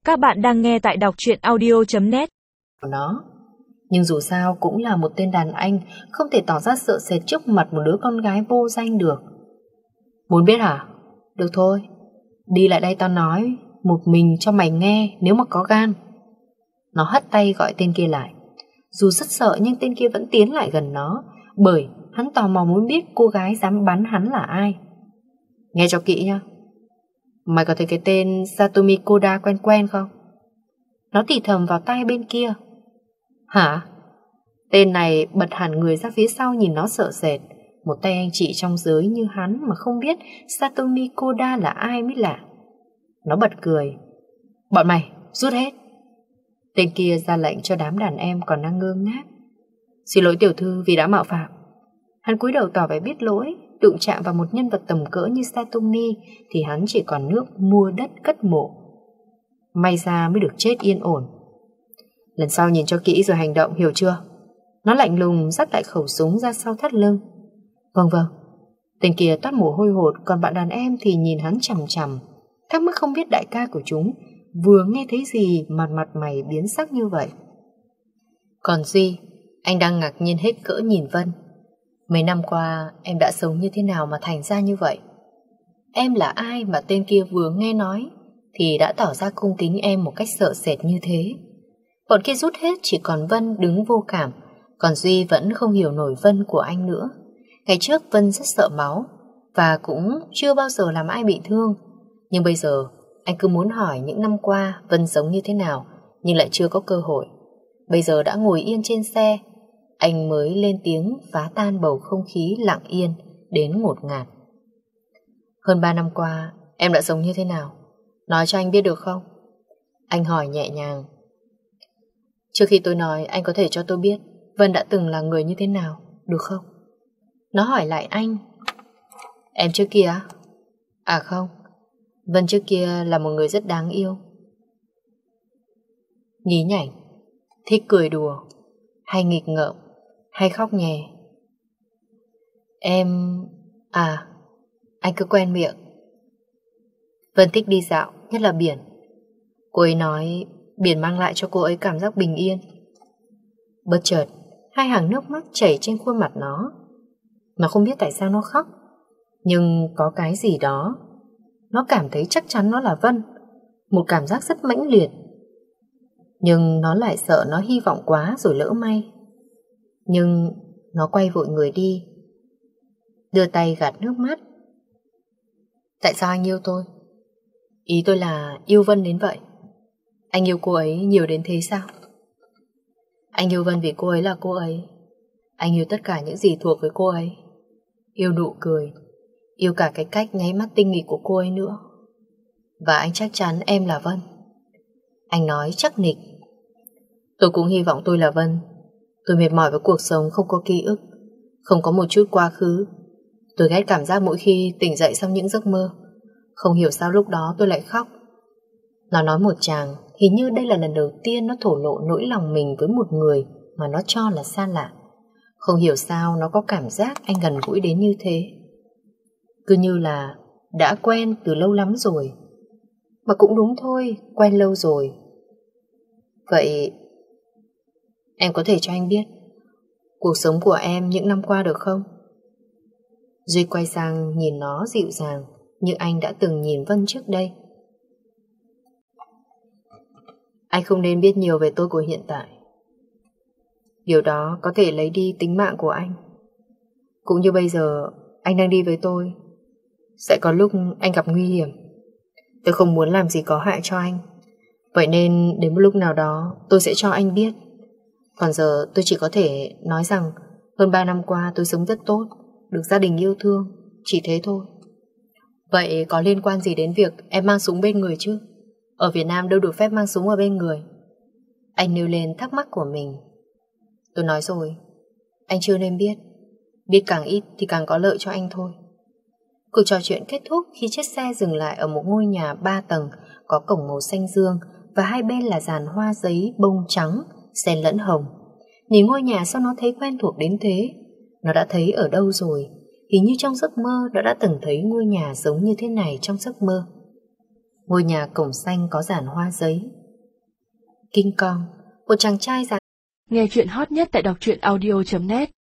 Các bạn đang nghe tại đọc truyện audio.net. Nó, nhưng dù sao cũng là một tên đàn anh, không thể tỏ ra sợ sệt trước mặt một đứa con gái vô danh được. Muốn biết hả? Được thôi, đi lại đây tao nói một mình cho mày nghe nếu mà có gan. Nó hất tay gọi tên kia lại. Dù rất sợ nhưng tên kia vẫn tiến lại gần nó, bởi hắn tò mò muốn biết cô gái dám bắn hắn là ai. Nghe cho kỹ nhá. Mày có thấy cái tên Satomi Koda quen quen không? Nó thì thầm vào tai bên kia. Hả? Tên này bật hẳn người ra phía sau nhìn nó sợ sệt. Một tay anh chị trong giới như hắn mà không biết Satomi Koda là ai mới lạ. Nó bật cười. Bọn mày, rút hết. Tên kia ra lệnh cho đám đàn em còn đang ngơ ngác. Xin lỗi tiểu thư vì đã mạo phạm. Hắn cúi đầu tỏ vẻ biết lỗi. Đụng chạm vào một nhân vật tầm cỡ như Satomi thì hắn chỉ còn nước mua đất cất mộ. May ra mới được chết yên ổn. Lần sau nhìn cho kỹ rồi hành động, hiểu chưa? Nó lạnh lùng dắt lại khẩu súng ra sau thắt lưng. Vâng. Tên kia toát mồ hôi hột, còn bạn đàn em thì nhìn hắn chằm chằm, thắc mắc không biết đại ca của chúng vừa nghe thấy gì mà mặt mày biến sắc như vậy. Còn Duy, anh đang ngạc nhiên hết cỡ nhìn Vân. Mấy năm qua em đã sống như thế nào mà thành ra như vậy? Em là ai mà tên kia vừa nghe nói thì đã tỏ ra cung kính em một cách sợ sệt như thế? Bọn kia rút hết, chỉ còn Vân đứng vô cảm. Còn Duy vẫn không hiểu nổi Vân của anh nữa. Ngày trước Vân rất sợ máu và cũng chưa bao giờ làm ai bị thương. Nhưng bây giờ anh cứ muốn hỏi những năm qua Vân sống như thế nào, nhưng lại chưa có cơ hội. Bây giờ đã ngồi yên trên xe, anh mới lên tiếng phá tan bầu không khí lặng yên đến ngột ngạt. Hơn 3 năm qua em đã sống như thế nào? Nói cho anh biết được không? Anh hỏi nhẹ nhàng. Trước khi tôi nói, anh có thể cho tôi biết Vân đã từng là người như thế nào, được không? Nó hỏi lại anh. Em trước kia á? À không, Vân trước kia là một người rất đáng yêu. Nhí nhảnh, thích cười đùa, hay nghịch ngợm, hay khóc nhè. Em... À, anh cứ quen miệng. Vân thích đi dạo, nhất là biển. Cô ấy nói biển mang lại cho cô ấy cảm giác bình yên. Bất chợt, hai hàng nước mắt chảy trên khuôn mặt nó. Nó không biết tại sao nó khóc, nhưng có cái gì đó. Nó cảm thấy chắc chắn nó là Vân, một cảm giác rất mãnh liệt. Nhưng nó lại sợ nó hy vọng quá rồi lỡ may. Nhưng nó quay vội người đi, đưa tay gạt nước mắt. Tại sao anh yêu tôi? Ý tôi là yêu Vân đến vậy. Anh yêu cô ấy nhiều đến thế sao? Anh yêu Vân vì cô ấy là cô ấy. Anh yêu tất cả những gì thuộc với cô ấy. Yêu nụ cười, yêu cả cái cách nháy mắt tinh nghịch của cô ấy nữa. Và anh chắc chắn em là Vân. Anh nói chắc nịch. Tôi cũng hy vọng tôi là Vân. Tôi mệt mỏi với cuộc sống không có ký ức, không có một chút quá khứ. Tôi ghét cảm giác mỗi khi tỉnh dậy sau những giấc mơ. Không hiểu sao lúc đó tôi lại khóc. Nó nói một tràng, hình như đây là lần đầu tiên nó thổ lộ nỗi lòng mình với một người mà nó cho là xa lạ. Không hiểu sao nó có cảm giác anh gần gũi đến như thế. Cứ như là đã quen từ lâu lắm rồi. Mà cũng đúng thôi, quen lâu rồi. Vậy em có thể cho anh biết cuộc sống của em những năm qua được không? Duy quay sang nhìn nó dịu dàng như anh đã từng nhìn Vân trước đây. Anh không nên biết nhiều về tôi của hiện tại. Điều đó có thể lấy đi tính mạng của anh. Cũng như bây giờ anh đang đi với tôi, sẽ có lúc anh gặp nguy hiểm. Tôi không muốn làm gì có hại cho anh. Vậy nên đến một lúc nào đó tôi sẽ cho anh biết. Còn giờ tôi chỉ có thể nói rằng hơn 3 năm qua tôi sống rất tốt, được gia đình yêu thương, chỉ thế thôi. Vậy có liên quan gì đến việc em mang súng bên người chứ? Ở Việt Nam đâu được phép mang súng ở bên người. Anh nêu lên thắc mắc của mình. Tôi nói rồi, anh chưa nên biết. Biết càng ít thì càng có lợi cho anh thôi. Cuộc trò chuyện kết thúc khi chiếc xe dừng lại ở một ngôi nhà 3 tầng có cổng màu xanh dương và hai bên là dàn hoa giấy bông trắng xen lẫn hồng. Nhìn ngôi nhà sao nó thấy quen thuộc đến thế? Nó đã thấy ở đâu rồi? Hình như trong giấc mơ nó đã từng thấy ngôi nhà giống như thế này trong giấc mơ. Ngôi nhà cổng xanh có dàn hoa giấy, King Kong, một chàng trai dáng. Nghe chuyện hot nhất tại đọc truyện audio.net